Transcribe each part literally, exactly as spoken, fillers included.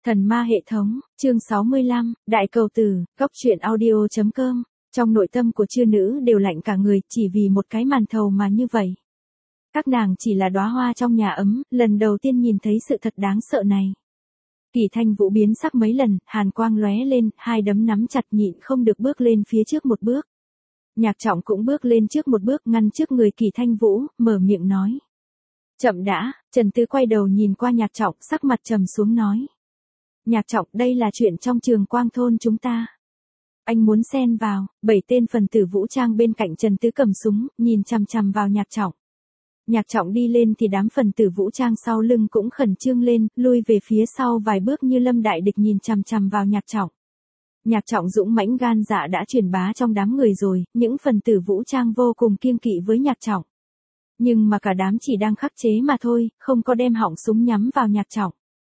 Thần ma hệ thống, chương sáu mươi lăm, Đại cầu tử, góc truyện audio chấm com. Trong nội tâm của chư nữ đều lạnh cả người, chỉ vì một cái màn thầu mà như vậy. Các nàng chỉ là đóa hoa trong nhà ấm, lần đầu tiên nhìn thấy sự thật đáng sợ này. Kỳ Thanh Vũ biến sắc mấy lần, hàn quang lóe lên, hai đấm nắm chặt nhịn không được bước lên phía trước một bước. Nhạc Trọng cũng bước lên trước một bước ngăn trước người Kỳ Thanh Vũ, mở miệng nói. Chậm đã, Trần Tứ quay đầu nhìn qua Nhạc Trọng, sắc mặt trầm xuống nói. Nhạc Trọng, đây là chuyện trong Trường Quang thôn chúng ta. Anh muốn xen vào, bảy tên phần tử vũ trang bên cạnh Trần Tứ cầm súng, nhìn chằm chằm vào Nhạc Trọng. Nhạc Trọng đi lên thì đám phần tử vũ trang sau lưng cũng khẩn trương lên, lui về phía sau vài bước như lâm đại địch nhìn chằm chằm vào Nhạc Trọng. Nhạc Trọng dũng mãnh gan dạ đã truyền bá trong đám người rồi, những phần tử vũ trang vô cùng kiêng kỵ với Nhạc Trọng. Nhưng mà cả đám chỉ đang khắc chế mà thôi, không có đem họng súng nhắm vào Nhạc Trọng.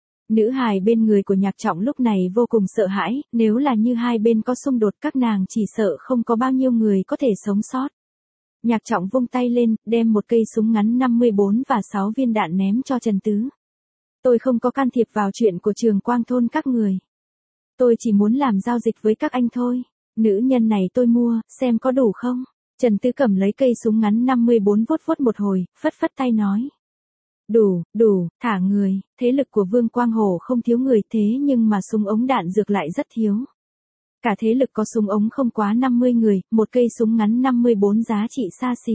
Nữ hài bên người của Nhạc Trọng lúc này vô cùng sợ hãi, nếu là như hai bên có xung đột các nàng chỉ sợ không có bao nhiêu người có thể sống sót. Nhạc Trọng vung tay lên, đem một cây súng ngắn năm mươi bốn và sáu viên đạn ném cho Trần Tứ. Tôi không có can thiệp vào chuyện của Trường Quang thôn các người. Tôi chỉ muốn làm giao dịch với các anh thôi. Nữ nhân này tôi mua, xem có đủ không? Trần Tứ cầm lấy cây súng ngắn năm mươi bốn vuốt vuốt một hồi, phất phất tay nói. Đủ, đủ, thả người, thế lực của Vương Quang Hổ không thiếu người thế nhưng mà súng ống đạn dược lại rất thiếu. Cả thế lực có súng ống không quá năm mươi người, một cây súng ngắn năm mươi bốn giá trị xa xỉ.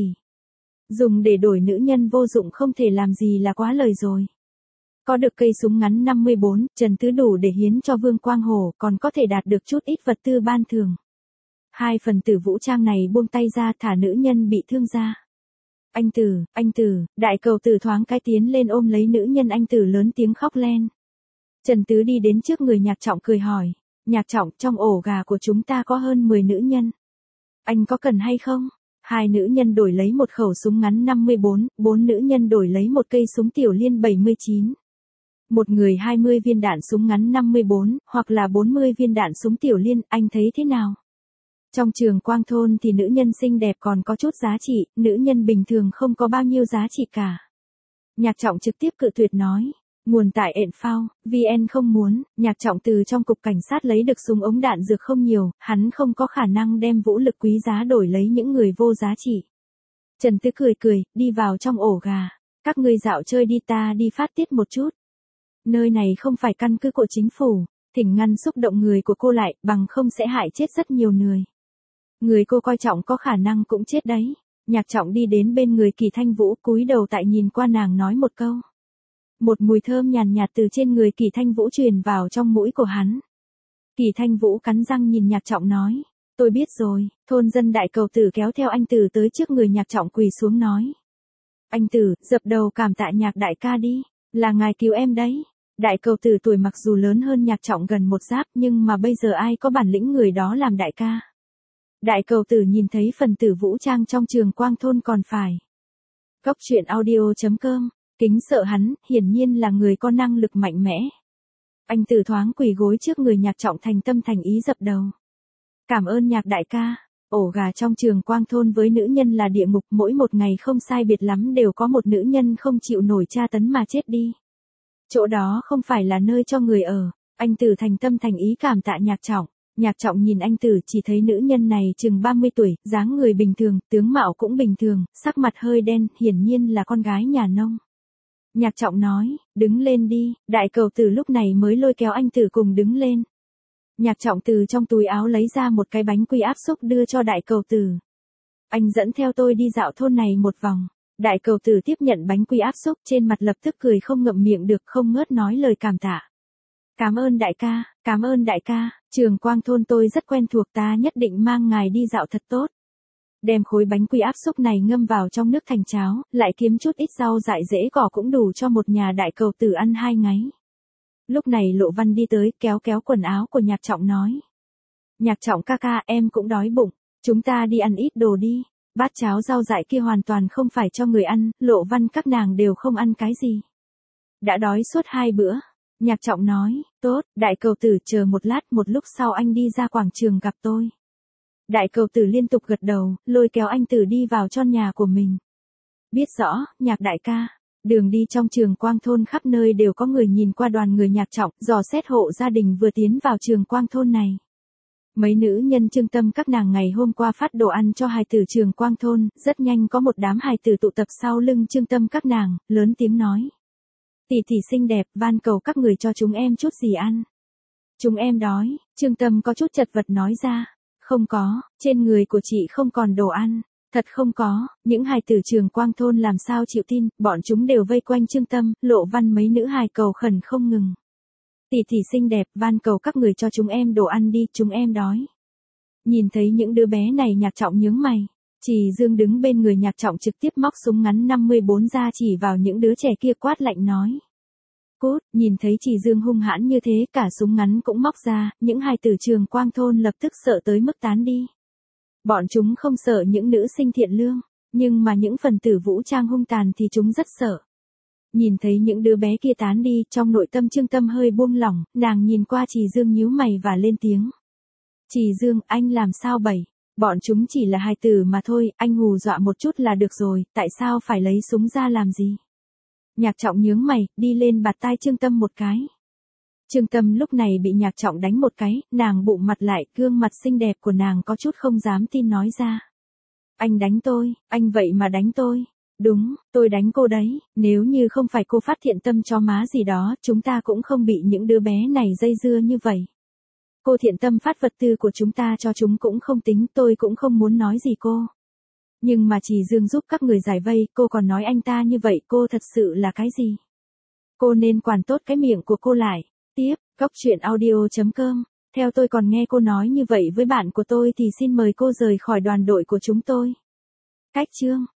Dùng để đổi nữ nhân vô dụng không thể làm gì là quá lời rồi. Có được cây súng ngắn năm mươi bốn, Trần Tứ đủ để hiến cho Vương Quang Hổ còn có thể đạt được chút ít vật tư ban thường. Hai phần tử vũ trang này buông tay ra thả nữ nhân bị thương ra. Anh Tử, anh Tử, đại cầu tử thoáng cái tiến lên ôm lấy nữ nhân anh Tử lớn tiếng khóc len. Trần Tứ đi đến trước người Nhạc Trọng cười hỏi, Nhạc Trọng trong ổ gà của chúng ta có hơn mười nữ nhân. Anh có cần hay không? Hai nữ nhân đổi lấy một khẩu súng ngắn năm mươi bốn, bốn nữ nhân đổi lấy một cây súng tiểu liên bảy mươi chín. Một người hai mươi viên đạn súng ngắn năm mươi bốn, hoặc là bốn mươi viên đạn súng tiểu liên, anh thấy thế nào? Trong Trường Quang thôn thì nữ nhân xinh đẹp còn có chút giá trị, nữ nhân bình thường không có bao nhiêu giá trị cả. Nhạc Trọng trực tiếp cự tuyệt nói. Nguồn tại ện phao, vê en không muốn, Nhạc Trọng từ trong cục cảnh sát lấy được súng ống đạn dược không nhiều, hắn không có khả năng đem vũ lực quý giá đổi lấy những người vô giá trị. Trần Tứ cười cười, đi vào trong ổ gà. Các ngươi dạo chơi đi ta đi phát tiết một chút. Nơi này không phải căn cứ của chính phủ, thỉnh ngăn xúc động người của cô lại, bằng không sẽ hại chết rất nhiều người. Người cô coi trọng có khả năng cũng chết đấy. Nhạc Trọng đi đến bên người Kỳ Thanh Vũ cúi đầu tại nhìn qua nàng nói một câu. Một mùi thơm nhàn nhạt từ trên người Kỳ Thanh Vũ truyền vào trong mũi của hắn. Kỳ Thanh Vũ cắn răng nhìn Nhạc Trọng nói. Tôi biết rồi, thôn dân đại cầu tử kéo theo anh Tử tới trước người Nhạc Trọng quỳ xuống nói. Anh Tử, dập đầu cảm tạ Nhạc đại ca đi, là ngài cứu em đấy. Đại cầu tử tuổi mặc dù lớn hơn Nhạc Trọng gần một giáp nhưng mà bây giờ ai có bản lĩnh người đó làm đại ca. Đại cầu tử nhìn thấy phần tử vũ trang trong Trường Quang thôn còn phải. Góc truyện audio chấm com, kính sợ hắn, hiển nhiên là người có năng lực mạnh mẽ. Anh Tử thoáng quỳ gối trước người Nhạc Trọng thành tâm thành ý dập đầu. Cảm ơn Nhạc đại ca, ổ gà trong Trường Quang thôn với nữ nhân là địa ngục, mỗi một ngày không sai biệt lắm đều có một nữ nhân không chịu nổi tra tấn mà chết đi. Chỗ đó không phải là nơi cho người ở, anh Tử thành tâm thành ý cảm tạ Nhạc Trọng. Nhạc Trọng nhìn anh Tử chỉ thấy nữ nhân này chừng ba mươi tuổi, dáng người bình thường, tướng mạo cũng bình thường, sắc mặt hơi đen, hiển nhiên là con gái nhà nông. Nhạc Trọng nói, đứng lên đi, đại cầu tử lúc này mới lôi kéo anh Tử cùng đứng lên. Nhạc Trọng từ trong túi áo lấy ra một cái bánh quy áp xúc đưa cho đại cầu tử. Anh dẫn theo tôi đi dạo thôn này một vòng. Đại cầu tử tiếp nhận bánh quy áp xúc trên mặt lập tức cười không ngậm miệng được không ngớt nói lời cảm tạ. Cảm ơn đại ca, cảm ơn đại ca, Trường Quang thôn tôi rất quen thuộc ta nhất định mang ngài đi dạo thật tốt. Đem khối bánh quy áp xúc này ngâm vào trong nước thành cháo, lại kiếm chút ít rau dại rễ cỏ cũng đủ cho một nhà đại cầu tử ăn hai ngáy. Lúc này Lộ Văn đi tới kéo kéo quần áo của Nhạc Trọng nói. Nhạc Trọng ca ca em cũng đói bụng, chúng ta đi ăn ít đồ đi, bát cháo rau dại kia hoàn toàn không phải cho người ăn, Lộ Văn các nàng đều không ăn cái gì. Đã đói suốt hai bữa. Nhạc Trọng nói, tốt, đại cầu tử chờ một lát một lúc sau anh đi ra quảng trường gặp tôi. Đại cầu tử liên tục gật đầu, lôi kéo anh Tử đi vào trong nhà của mình. Biết rõ, Nhạc đại ca, Đường đi trong Trường Quang thôn khắp nơi đều có người nhìn qua đoàn người Nhạc Trọng, dò xét hộ gia đình vừa tiến vào Trường Quang thôn này. Mấy nữ nhân Trương Tâm các nàng ngày hôm qua phát đồ ăn cho hài tử Trường Quang thôn, rất nhanh có một đám hài tử tụ tập sau lưng Trương Tâm các nàng, lớn tiếng nói. Tỷ tỷ xinh đẹp, van cầu các người cho chúng em chút gì ăn. Chúng em đói, Trương Tâm có chút chật vật nói ra. Không có, trên người của chị không còn đồ ăn. Thật không có, những hài tử Trường Quang thôn làm sao chịu tin, bọn chúng đều vây quanh Trương Tâm, Lộ Văn mấy nữ hài cầu khẩn không ngừng. Tỷ tỷ xinh đẹp, van cầu các người cho chúng em đồ ăn đi, chúng em đói. Nhìn thấy những đứa bé này Nhạc Trọng nhướng mày. Trì Dương đứng bên người Nhạc Trọng trực tiếp móc súng ngắn năm mươi bốn ra chỉ vào những đứa trẻ kia quát lạnh nói. Cút, nhìn thấy Trì Dương hung hãn như thế, cả súng ngắn cũng móc ra, những hài tử Trường Quang thôn lập tức sợ tới mức tán đi. Bọn chúng không sợ những nữ sinh thiện lương, nhưng mà những phần tử vũ trang hung tàn thì chúng rất sợ. Nhìn thấy những đứa bé kia tán đi, trong nội tâm Trương Tâm hơi buông lỏng, nàng nhìn qua Trì Dương nhíu mày và lên tiếng. Trì Dương, anh làm sao bậy? Bọn chúng chỉ là hài tử mà thôi, anh hù dọa một chút là được rồi, tại sao phải lấy súng ra làm gì? Nhạc Trọng nhướng mày, đi lên bạt tai Trương Tâm một cái. Trương Tâm lúc này bị Nhạc Trọng đánh một cái, nàng bụng mặt lại, gương mặt xinh đẹp của nàng có chút không dám tin nói ra. Anh đánh tôi, anh vậy mà đánh tôi. Đúng, tôi đánh cô đấy, nếu như không phải cô phát thiện tâm cho má gì đó, chúng ta cũng không bị những đứa bé này dây dưa như vậy. Cô thiện tâm phát vật tư của chúng ta cho chúng cũng không tính, tôi cũng không muốn nói gì cô. Nhưng mà Trì Dương giúp các người giải vây, cô còn nói anh ta như vậy, cô thật sự là cái gì? Cô nên quản tốt cái miệng của cô lại. Tiếp, Cóc Truyện Audio chấm com. Theo tôi còn nghe cô nói như vậy với bạn của tôi thì xin mời cô rời khỏi đoàn đội của chúng tôi. Cách chương